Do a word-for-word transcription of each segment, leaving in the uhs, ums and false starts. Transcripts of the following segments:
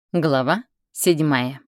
Глава седьмая.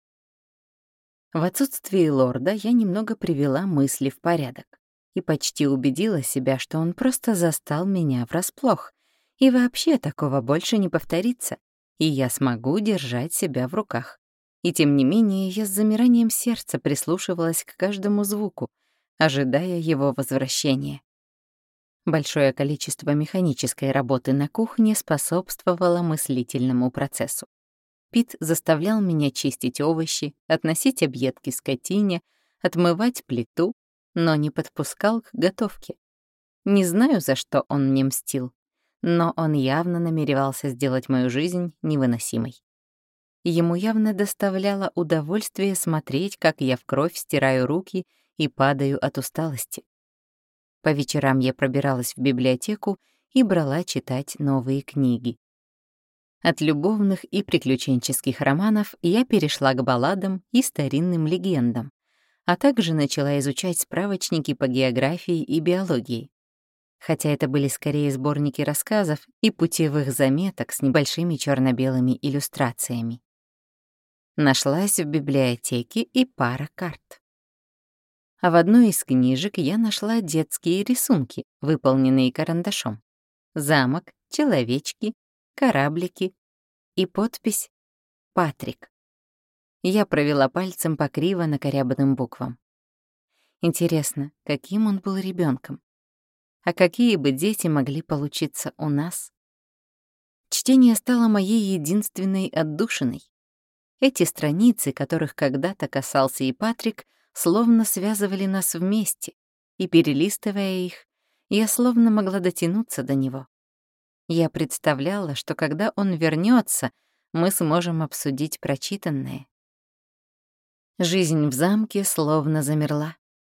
В отсутствии лорда я немного привела мысли в порядок и почти убедила себя, что он просто застал меня врасплох, и вообще такого больше не повторится, и я смогу держать себя в руках. И тем не менее я с замиранием сердца прислушивалась к каждому звуку, ожидая его возвращения. Большое количество механической работы на кухне способствовало мыслительному процессу. Пит заставлял меня чистить овощи, относить объедки скотине, отмывать плиту, но не подпускал к готовке. Не знаю, за что он мне мстил, но он явно намеревался сделать мою жизнь невыносимой. Ему явно доставляло удовольствие смотреть, как я в кровь стираю руки и падаю от усталости. По вечерам я пробиралась в библиотеку и брала читать новые книги. От любовных и приключенческих романов я перешла к балладам и старинным легендам, а также начала изучать справочники по географии и биологии. Хотя это были скорее сборники рассказов и путевых заметок с небольшими черно-белыми иллюстрациями. Нашлась в библиотеке и пара карт. А в одной из книжек я нашла детские рисунки, выполненные карандашом. Замок, человечки, кораблики и подпись «Патрик». Я провела пальцем по криво накорябанным буквам. Интересно, каким он был ребенком? А какие бы дети могли получиться у нас? Чтение стало моей единственной отдушиной. Эти страницы, которых когда-то касался и Патрик, словно связывали нас вместе, и, перелистывая их, я словно могла дотянуться до него. Я представляла, что когда он вернется, мы сможем обсудить прочитанное. Жизнь в замке словно замерла.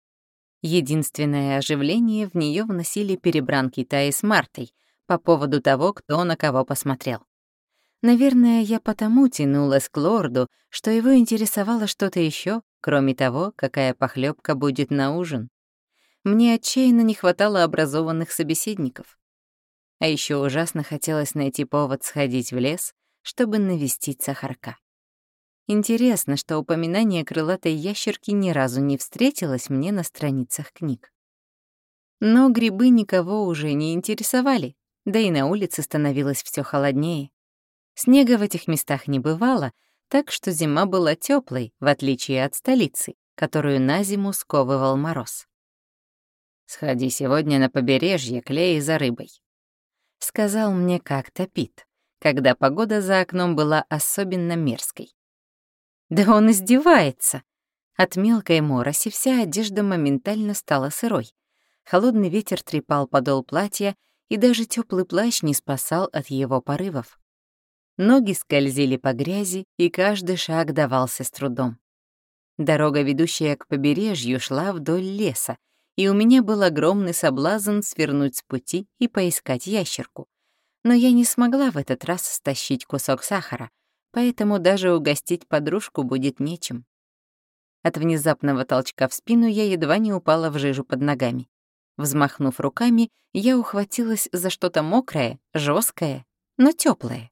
Единственное оживление в нее вносили перебранки Таи с Мартой по поводу того, кто на кого посмотрел. Наверное, я потому тянулась к лорду, что его интересовало что-то еще, кроме того, какая похлебка будет на ужин. Мне отчаянно не хватало образованных собеседников. А еще ужасно хотелось найти повод сходить в лес, чтобы навестить Сахарка. Интересно, что упоминание крылатой ящерки ни разу не встретилось мне на страницах книг. Но грибы никого уже не интересовали, да и на улице становилось все холоднее. Снега в этих местах не бывало, так что зима была теплой, в отличие от столицы, которую на зиму сковывал мороз. «Сходи сегодня на побережье к Лее за рыбой», — сказал мне как-то Пит, когда погода за окном была особенно мерзкой. Да он издевается. От мелкой мороси вся одежда моментально стала сырой. Холодный ветер трепал подол платья, и даже теплый плащ не спасал от его порывов. Ноги скользили по грязи, и каждый шаг давался с трудом. Дорога, ведущая к побережью, шла вдоль леса, и у меня был огромный соблазн свернуть с пути и поискать ящерку. Но я не смогла в этот раз стащить кусок сахара, поэтому даже угостить подружку будет нечем. От внезапного толчка в спину я едва не упала в жижу под ногами. Взмахнув руками, я ухватилась за что-то мокрое, жесткое, но теплое.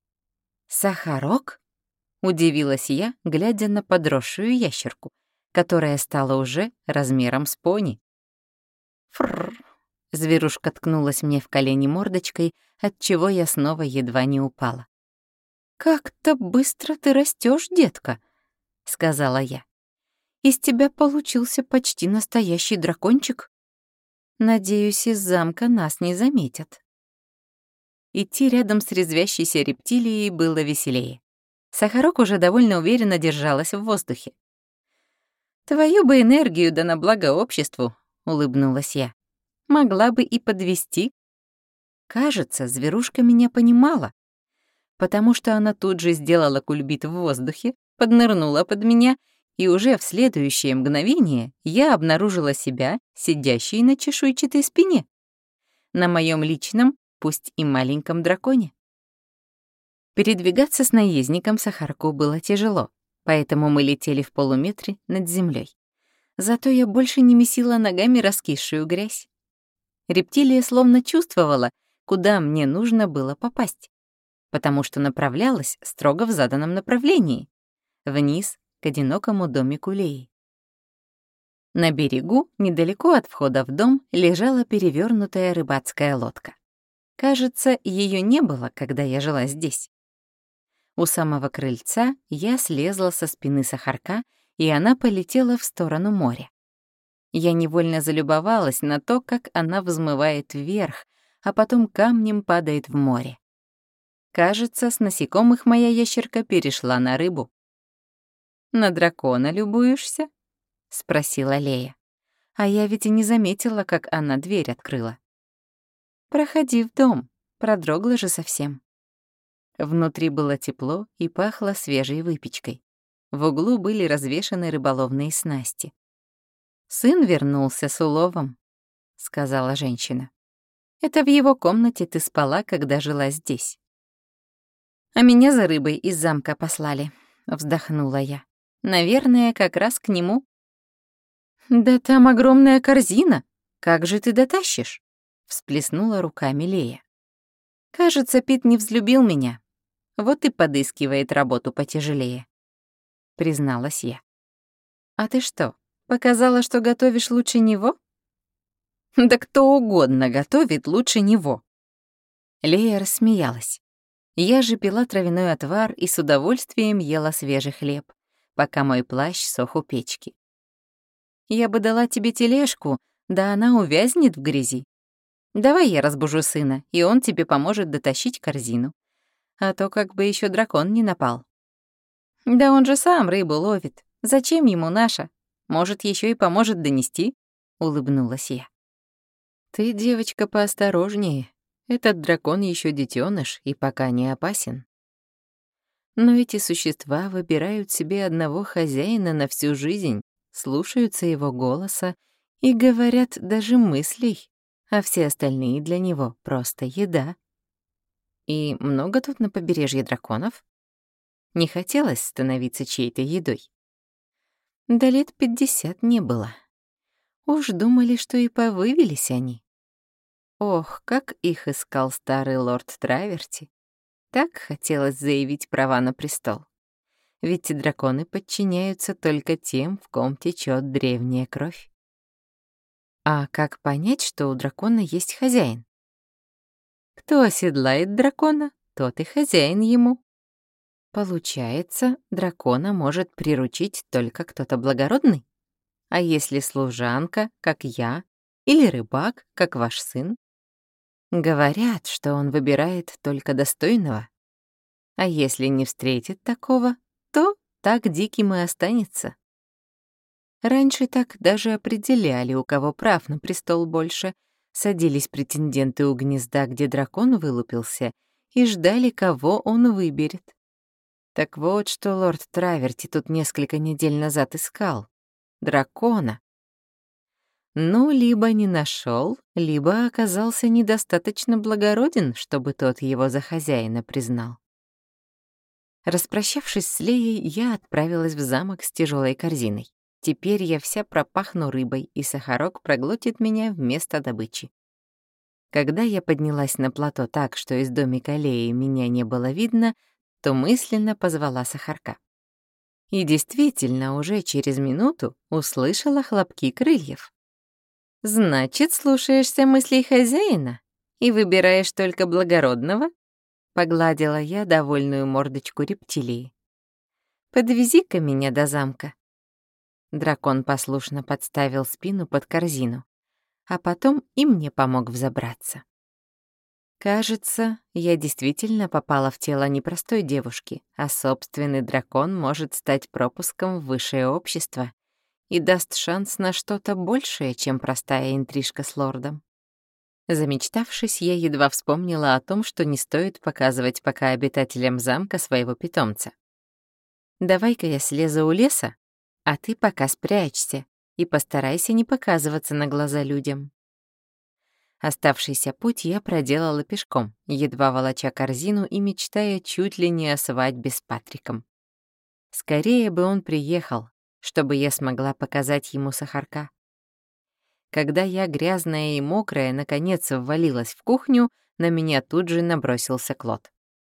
«Сахарок?» — удивилась я, глядя на подросшую ящерку, которая стала уже размером с пони. «Фрррр!» — зверушка ткнулась мне в колени мордочкой, отчего я снова едва не упала. «Как-то быстро ты растешь, детка», — сказала я. «Из тебя получился почти настоящий дракончик. Надеюсь, из замка нас не заметят». Идти рядом с резвящейся рептилией было веселее. Сахарок уже довольно уверенно держалась в воздухе. «Твою бы энергию да на благо обществу», — улыбнулась я. «Могла бы и подвести». Кажется, зверушка меня понимала, потому что она тут же сделала кульбит в воздухе, поднырнула под меня, и уже в следующее мгновение я обнаружила себя, сидящей на чешуйчатой спине, на моем личном, пусть и маленьком драконе. Передвигаться с наездником Сахарку было тяжело, поэтому мы летели в полуметре над землей. Зато я больше не месила ногами раскисшую грязь. Рептилия словно чувствовала, куда мне нужно было попасть. потому что направлялась строго в заданном направлении — вниз к одинокому домику Леи. На берегу, недалеко от входа в дом, лежала перевернутая рыбацкая лодка. Кажется, ее не было, когда я жила здесь. У самого крыльца я слезла со спины Сахарка, и она полетела в сторону моря. Я невольно залюбовалась на то, как она взмывает вверх, а потом камнем падает в море. Кажется, с насекомых моя ящерка перешла на рыбу. «На дракона любуешься?» — спросила Лея. А я ведь и не заметила, как она дверь открыла. «Проходи в дом, продрогла же совсем». Внутри было тепло и пахло свежей выпечкой. В углу были развешаны рыболовные снасти. «Сын вернулся с уловом», — сказала женщина. «Это в его комнате ты спала, когда жила здесь». «А меня за рыбой из замка послали», — вздохнула я. «Наверное, как раз к нему». «Да там огромная корзина. Как же ты дотащишь?» — всплеснула руками Лея. «Кажется, Пит не взлюбил меня. Вот и подыскивает работу потяжелее», — призналась я. «А ты что, показала, что готовишь лучше него?» «Да кто угодно готовит лучше него». Лея рассмеялась. Я же пила травяной отвар и с удовольствием ела свежий хлеб, пока мой плащ сох у печки. «Я бы дала тебе тележку, да она увязнет в грязи. Давай я разбужу сына, и он тебе поможет дотащить корзину. А то как бы еще дракон не напал». «Да он же сам рыбу ловит. Зачем ему наша? Может, еще и поможет донести?» — улыбнулась я. «Ты, девочка, поосторожнее. Этот дракон еще детеныш и пока не опасен. Но эти существа выбирают себе одного хозяина на всю жизнь, слушаются его голоса и говорят даже мыслей, а все остальные для него просто еда. И много тут на побережье драконов? Не хотелось становиться чьей-то едой. Да лет пятьдесят не было. Уж думали, что и повывелись они. Ох, как их искал старый лорд Траверти. Так хотелось заявить права на престол. Ведь драконы подчиняются только тем, в ком течет древняя кровь. А как понять, что у дракона есть хозяин? Кто оседлает дракона, тот и хозяин ему. Получается, дракона может приручить только кто-то благородный? А если служанка, как я, или рыбак, как ваш сын? Говорят, что он выбирает только достойного. А если не встретит такого, то так диким и останется. Раньше так даже определяли, у кого прав на престол больше. Садились претенденты у гнезда, где дракон вылупился, и ждали, кого он выберет. Так вот, что лорд Траверти тут несколько недель назад искал. Дракона. Ну, либо не нашел, либо оказался недостаточно благороден, чтобы тот его за хозяина признал. Распрощавшись с Леей, я отправилась в замок с тяжелой корзиной. Теперь я вся пропахну рыбой, и Сахарок проглотит меня вместо добычи. Когда я поднялась на плато так, что из домика Леи меня не было видно, то мысленно позвала Сахарка. И действительно, уже через минуту услышала хлопки крыльев. «Значит, слушаешься мыслей хозяина и выбираешь только благородного?» — погладила я довольную мордочку рептилии. «Подвези-ка меня до замка». Дракон послушно подставил спину под корзину, а потом и мне помог взобраться. Кажется, я действительно попала в тело не простой девушки, а собственный дракон может стать пропуском в высшее общество и даст шанс на что-то большее, чем простая интрижка с лордом. Замечтавшись, я едва вспомнила о том, что не стоит показывать пока обитателям замка своего питомца. «Давай-ка я слезу у леса, а ты пока спрячься и постарайся не показываться на глаза людям». Оставшийся путь я проделала пешком, едва волоча корзину и мечтая чуть ли не о свадьбе с Патриком. Скорее бы он приехал, чтобы я смогла показать ему Сахарка. Когда я, грязная и мокрая, наконец ввалилась в кухню, на меня тут же набросился Клод.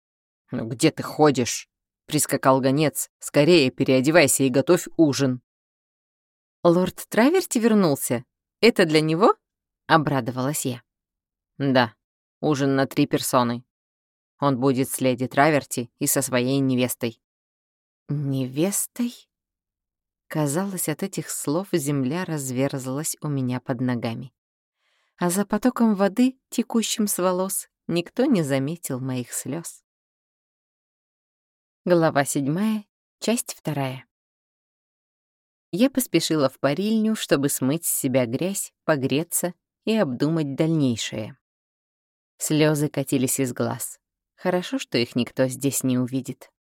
«Ну где ты ходишь?» — прискакал гонец. «Скорее переодевайся и готовь ужин». «Лорд Траверти вернулся? Это для него?» — обрадовалась я. «Да, ужин на три персоны. Он будет с леди Траверти и со своей невестой». «Невестой?» Казалось, от этих слов земля разверзлась у меня под ногами. А за потоком воды, текущим с волос, никто не заметил моих слез. Глава седьмая, часть вторая. Я поспешила в парильню, чтобы смыть с себя грязь, погреться и обдумать дальнейшее. Слезы катились из глаз. Хорошо, что их никто здесь не увидит.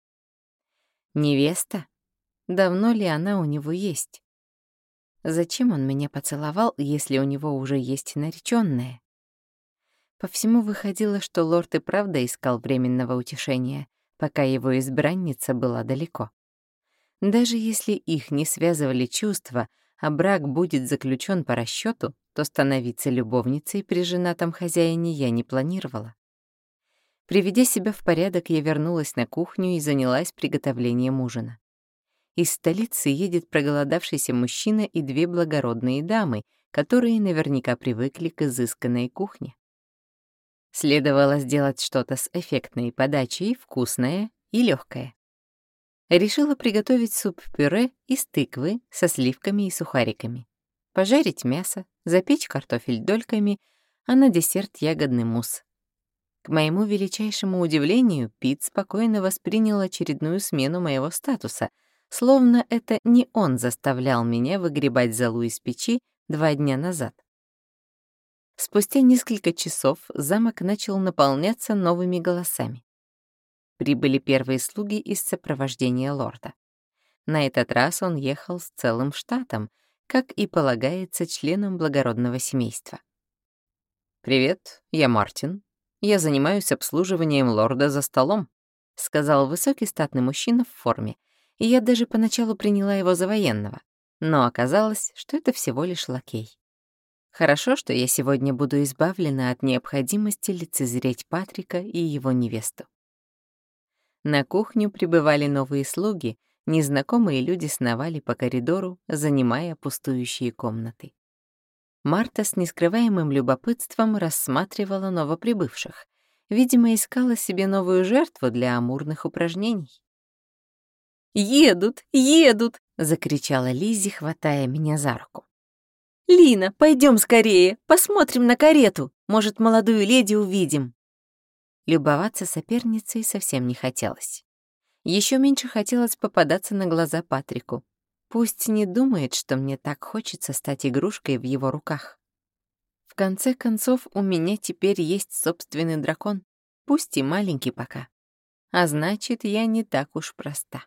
Невеста? Давно ли она у него есть? Зачем он меня поцеловал, если у него уже есть наречённая? По всему выходило, что лорд и правда искал временного утешения, пока его избранница была далеко. Даже если их не связывали чувства, а брак будет заключен по расчету, то становиться любовницей при женатом хозяине я не планировала. Приведя себя в порядок, я вернулась на кухню и занялась приготовлением ужина. Из столицы едет проголодавшийся мужчина и две благородные дамы, которые наверняка привыкли к изысканной кухне. Следовало сделать что-то с эффектной подачей, вкусное и легкое. Решила приготовить суп-пюре из тыквы со сливками и сухариками, пожарить мясо, запечь картофель дольками, а на десерт ягодный мусс. К моему величайшему удивлению, Пит спокойно воспринял очередную смену моего статуса, словно это не он заставлял меня выгребать золу из печи два дня назад. Спустя несколько часов замок начал наполняться новыми голосами. Прибыли первые слуги из сопровождения лорда. На этот раз он ехал с целым штатом, как и полагается членам благородного семейства. «Привет, я Мартин. Я занимаюсь обслуживанием лорда за столом», — сказал высокий статный мужчина в форме, и я даже поначалу приняла его за военного, но оказалось, что это всего лишь лакей. Хорошо, что я сегодня буду избавлена от необходимости лицезреть Патрика и его невесту. На кухню прибывали новые слуги, незнакомые люди сновали по коридору, занимая пустующие комнаты. Марта с нескрываемым любопытством рассматривала новоприбывших. Видимо, искала себе новую жертву для амурных упражнений. «Едут, едут!» — закричала Лиззи, хватая меня за руку. «Лина, пойдем скорее, посмотрим на карету. Может, молодую леди увидим». Любоваться соперницей совсем не хотелось. Еще меньше хотелось попадаться на глаза Патрику. Пусть не думает, что мне так хочется стать игрушкой в его руках. В конце концов, у меня теперь есть собственный дракон, пусть и маленький пока. А значит, я не так уж проста.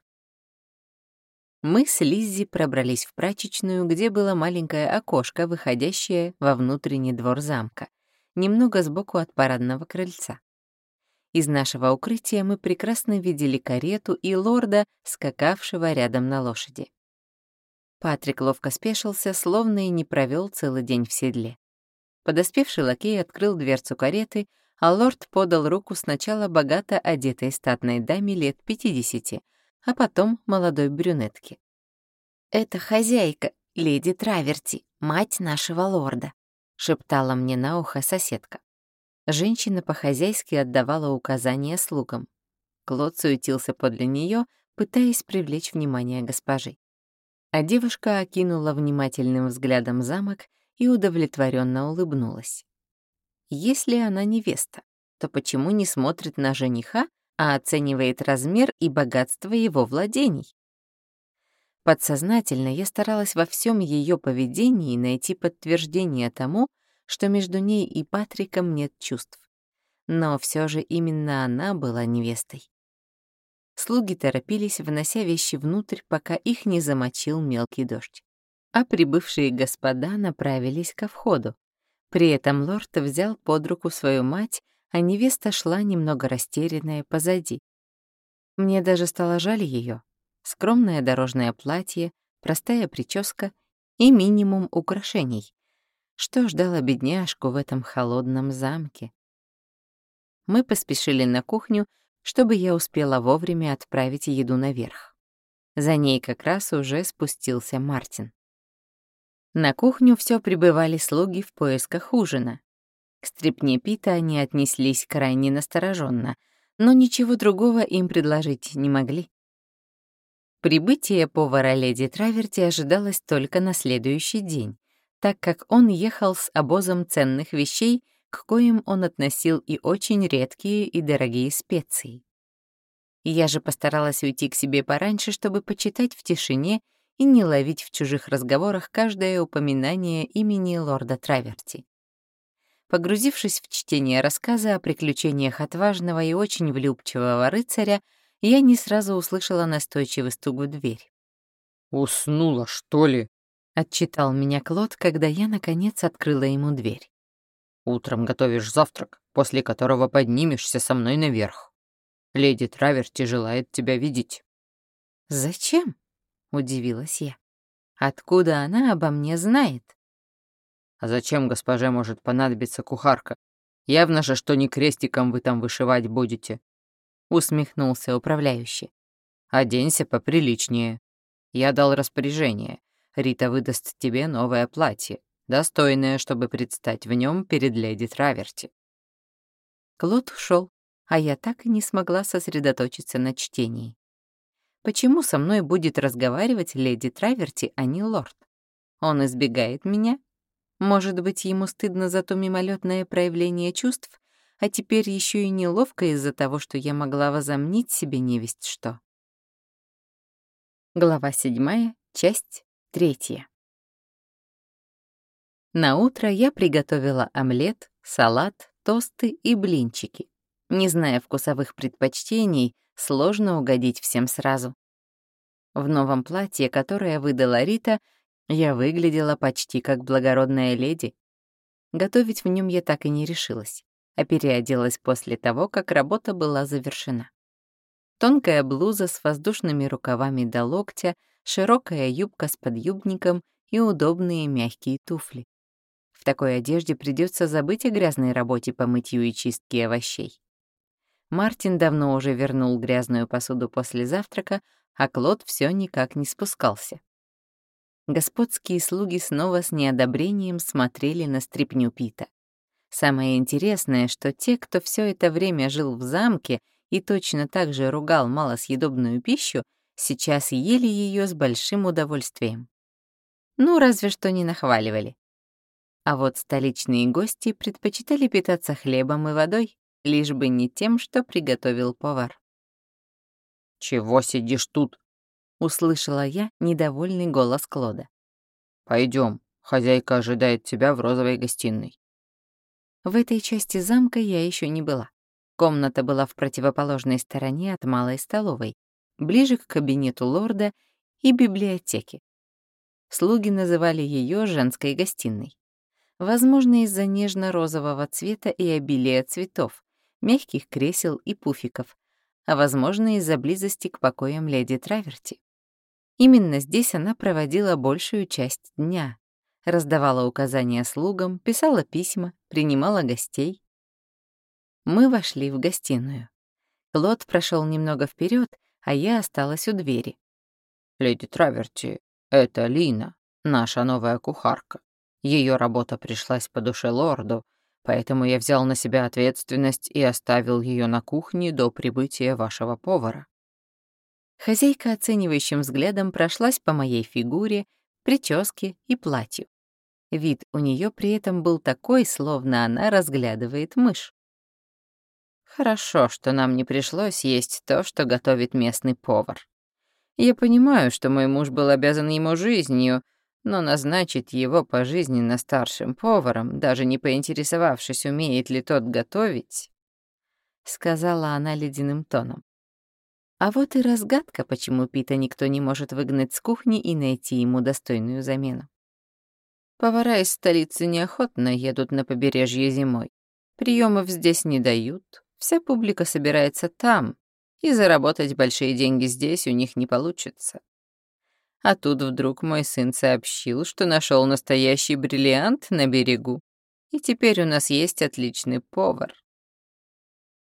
Мы с Лиззи пробрались в прачечную, где было маленькое окошко, выходящее во внутренний двор замка, немного сбоку от парадного крыльца. Из нашего укрытия мы прекрасно видели карету и лорда, скакавшего рядом на лошади. Патрик ловко спешился, словно и не провел целый день в седле. Подоспевший лакей открыл дверцу кареты, а лорд подал руку сначала богато одетой статной даме лет пятидесяти, а потом молодой брюнетке. «Это хозяйка, леди Траверти, мать нашего лорда», — шептала мне на ухо соседка. Женщина по-хозяйски отдавала указания слугам. Клод суетился подле нее, пытаясь привлечь внимание госпожи. А девушка окинула внимательным взглядом замок и удовлетворенно улыбнулась. Если она невеста, то почему не смотрит на жениха, а оценивает размер и богатство его владений? Подсознательно я старалась во всем ее поведении найти подтверждение тому, что между ней и Патриком нет чувств. Но все же именно она была невестой. Слуги торопились, внося вещи внутрь, пока их не замочил мелкий дождь. А прибывшие господа направились ко входу. При этом лорд взял под руку свою мать, а невеста шла немного растерянная позади. Мне даже стало жаль ее. Скромное дорожное платье, простая прическа и минимум украшений. Что ждало бедняжку в этом холодном замке? Мы поспешили на кухню, чтобы я успела вовремя отправить еду наверх. За ней как раз уже спустился Мартин. На кухню все прибывали слуги в поисках ужина. К стряпне Пита они отнеслись крайне настороженно, но ничего другого им предложить не могли. Прибытие повара леди Траверти ожидалось только на следующий день, так как он ехал с обозом ценных вещей, к коим он относил и очень редкие и дорогие специи. Я же постаралась уйти к себе пораньше, чтобы почитать в тишине и не ловить в чужих разговорах каждое упоминание имени лорда Траверти. Погрузившись в чтение рассказа о приключениях отважного и очень влюбчивого рыцаря, я не сразу услышала настойчивый стук в дверь. «Уснула, что ли?» — отчитал меня Клод, когда я, наконец, открыла ему дверь. «Утром готовишь завтрак, после которого поднимешься со мной наверх. Леди Траверти желает тебя видеть». «Зачем?» — удивилась я. «Откуда она обо мне знает?» «А зачем госпоже может понадобиться кухарка? Явно же, что не крестиком вы там вышивать будете», — усмехнулся управляющий. «Оденься поприличнее. Я дал распоряжение. Рита выдаст тебе новое платье, достойное, чтобы предстать в нем перед леди Траверти». Клод ушел, а я так и не смогла сосредоточиться на чтении. Почему со мной будет разговаривать леди Траверти, а не лорд? Он избегает меня? Может быть, ему стыдно за то мимолетное проявление чувств, а теперь еще и неловко из-за того, что я могла возомнить себе невесть что. Глава седьмая, часть третья. На утро я приготовила омлет, салат, тосты и блинчики. Не зная вкусовых предпочтений, сложно угодить всем сразу. В новом платье, которое выдала Рита, я выглядела почти как благородная леди. Готовить в нем я так и не решилась, а переоделась после того, как работа была завершена. Тонкая блуза с воздушными рукавами до локтя, широкая юбка с подъюбником и удобные мягкие туфли. В такой одежде придется забыть о грязной работе по мытью и чистке овощей. Мартин давно уже вернул грязную посуду после завтрака, а Клод все никак не спускался. Господские слуги снова с неодобрением смотрели на стряпню Пита. Самое интересное, что те, кто все это время жил в замке и точно так же ругал малосъедобную пищу, сейчас ели ее с большим удовольствием. Ну, разве что не нахваливали. А вот столичные гости предпочитали питаться хлебом и водой, лишь бы не тем, что приготовил повар. «Чего сидишь тут?» — услышала я недовольный голос Клода. «Пойдем, хозяйка ожидает тебя в розовой гостиной». В этой части замка я еще не была. Комната была в противоположной стороне от малой столовой, ближе к кабинету лорда и библиотеке. Слуги называли ее женской гостиной. Возможно, из-за нежно-розового цвета и обилия цветов, мягких кресел и пуфиков, а возможно, из-за близости к покоям леди Траверти. Именно здесь она проводила большую часть дня, раздавала указания слугам, писала письма, принимала гостей. Мы вошли в гостиную. Клод прошел немного вперед, а я осталась у двери. «Леди Траверти, это Лина, наша новая кухарка. Ее работа пришлась по душе лорду, поэтому я взял на себя ответственность и оставил ее на кухне до прибытия вашего повара». Хозяйка оценивающим взглядом прошлась по моей фигуре, прическе и платью. Вид у нее при этом был такой, словно она разглядывает мышь. «Хорошо, что нам не пришлось есть то, что готовит местный повар. Я понимаю, что мой муж был обязан ему жизнью, но назначить его пожизненно старшим поваром, даже не поинтересовавшись, умеет ли тот готовить», — сказала она ледяным тоном. А вот и разгадка, почему Пита никто не может выгнать с кухни и найти ему достойную замену. Повара из столицы неохотно едут на побережье зимой. Приемов здесь не дают, вся публика собирается там, и заработать большие деньги здесь у них не получится. А тут вдруг мой сын сообщил, что нашел настоящий бриллиант на берегу, и теперь у нас есть отличный повар.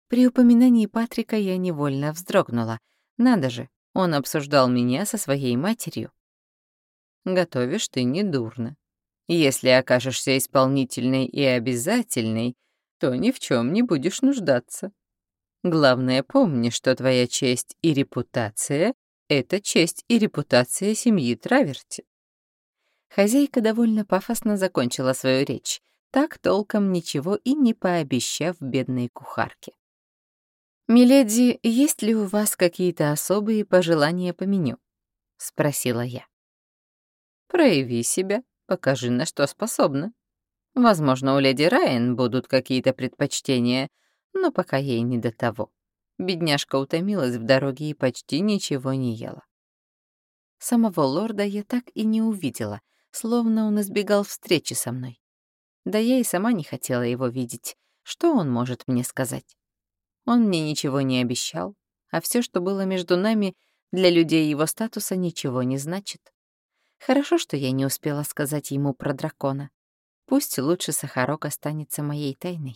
При упоминании Патрика я невольно вздрогнула. Надо же, он обсуждал меня со своей матерью. Готовишь ты недурно. Если окажешься исполнительной и обязательной, то ни в чем не будешь нуждаться. Главное, помни, что твоя честь и репутация — это честь и репутация семьи Траверти. Хозяйка довольно пафосно закончила свою речь, так толком ничего и не пообещав бедной кухарке. «Миледи, есть ли у вас какие-то особые пожелания по меню?» — спросила я. Прояви себя, покажи, на что способна. Возможно, у леди Райан будут какие-то предпочтения, но пока ей не до того. Бедняжка утомилась в дороге и почти ничего не ела. Самого лорда я так и не увидела, словно он избегал встречи со мной. Да я и сама не хотела его видеть. Что он может мне сказать? Он мне ничего не обещал, а все, что было между нами, для людей его статуса ничего не значит. Хорошо, что я не успела сказать ему про дракона. Пусть лучше Сахарок останется моей тайной.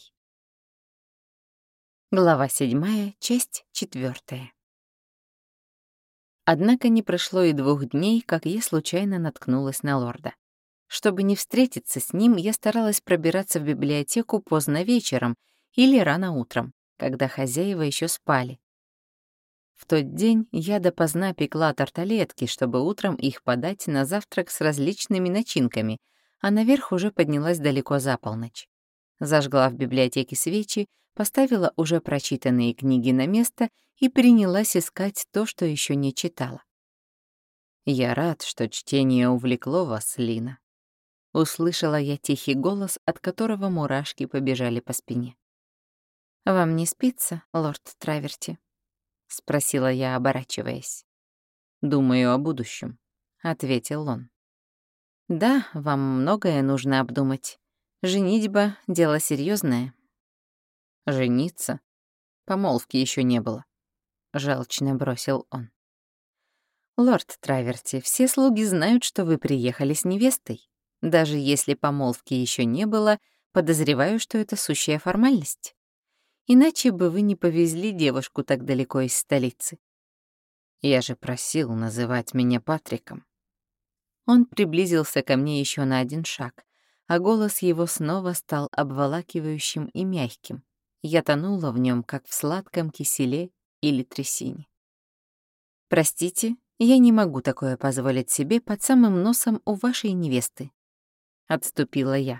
Глава седьмая, часть четвертая. Однако не прошло и двух дней, как я случайно наткнулась на лорда. Чтобы не встретиться с ним, я старалась пробираться в библиотеку поздно вечером или рано утром, когда хозяева еще спали. В тот день я допоздна пекла тарталетки, чтобы утром их подать на завтрак с различными начинками, а наверх уже поднялась далеко за полночь. Зажгла в библиотеке свечи, поставила уже прочитанные книги на место и принялась искать то, что еще не читала. «Я рад, что чтение увлекло вас, Лина». Услышала я тихий голос, от которого мурашки побежали по спине. «Вам не спится, лорд Траверти?» — спросила я, оборачиваясь. «Думаю о будущем», — ответил он. «Да, вам многое нужно обдумать. Женитьба — дело серьезное. «Жениться? Помолвки еще не было», — желчно бросил он. «Лорд Траверти, все слуги знают, что вы приехали с невестой. Даже если помолвки еще не было, подозреваю, что это сущая формальность. Иначе бы вы не повезли девушку так далеко из столицы». «Я же просил называть меня Патриком». Он приблизился ко мне еще на один шаг, а голос его снова стал обволакивающим и мягким. Я тонула в нем, как в сладком киселе или трясине. «Простите, я не могу такое позволить себе под самым носом у вашей невесты», — отступила я.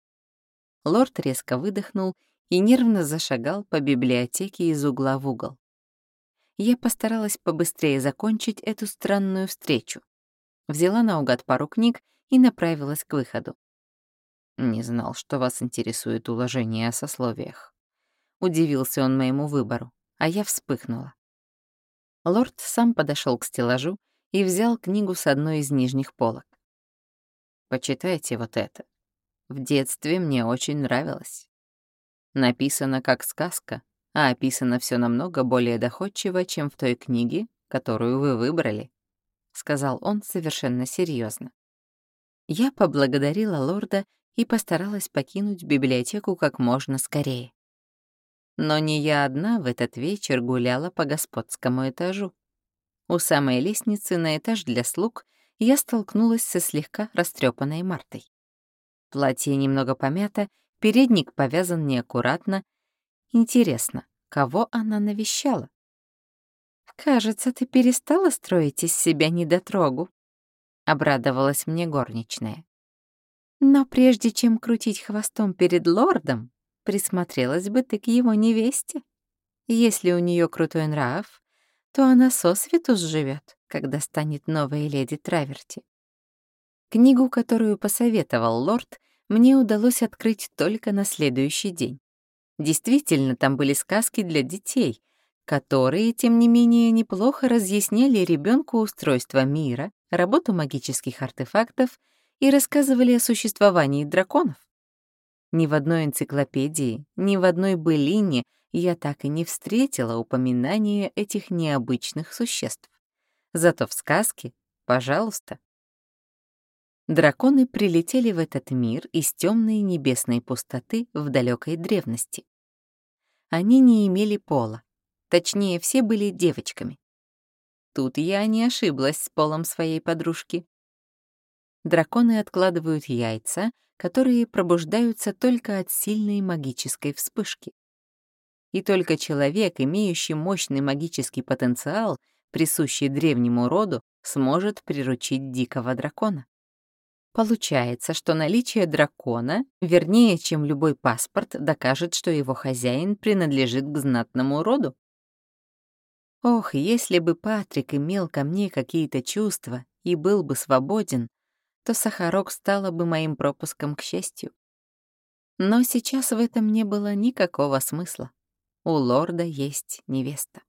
Лорд резко выдохнул и нервно зашагал по библиотеке из угла в угол. Я постаралась побыстрее закончить эту странную встречу. Взяла наугад пару книг и направилась к выходу. «Не знал, что вас интересует уложение о сословиях». Удивился он моему выбору, а я вспыхнула. Лорд сам подошел к стеллажу и взял книгу с одной из нижних полок. «Почитайте вот это. В детстве мне очень нравилось. Написано как сказка, а описано все намного более доходчиво, чем в той книге, которую вы выбрали», — сказал он совершенно серьезно. Я поблагодарила лорда и постаралась покинуть библиотеку как можно скорее. Но не я одна в этот вечер гуляла по господскому этажу. У самой лестницы на этаж для слуг я столкнулась со слегка растрепанной Мартой. Платье немного помято, передник повязан неаккуратно. Интересно, кого она навещала? «Кажется, ты перестала строить из себя недотрогу», — обрадовалась мне горничная. «Но прежде чем крутить хвостом перед лордом, присмотрелась бы ты к его невесте. Если у нее крутой нрав, то она сосвету сживет, когда станет новой леди Траверти». Книгу, которую посоветовал лорд, мне удалось открыть только на следующий день. Действительно, там были сказки для детей, которые, тем не менее, неплохо разъясняли ребенку устройство мира, работу магических артефактов и рассказывали о существовании драконов. Ни в одной энциклопедии, ни в одной былине я так и не встретила упоминания этих необычных существ. Зато в сказке, пожалуйста. Драконы прилетели в этот мир из темной небесной пустоты в далекой древности. Они не имели пола. Точнее, все были девочками. Тут я не ошиблась с полом своей подружки. Драконы откладывают яйца, которые пробуждаются только от сильной магической вспышки. И только человек, имеющий мощный магический потенциал, присущий древнему роду, сможет приручить дикого дракона. Получается, что наличие дракона, вернее, чем любой паспорт, докажет, что его хозяин принадлежит к знатному роду. Ох, если бы Патрик имел ко мне какие-то чувства и был бы свободен, то Сахарок стала бы моим пропуском к счастью. Но сейчас в этом не было никакого смысла. У лорда есть невеста.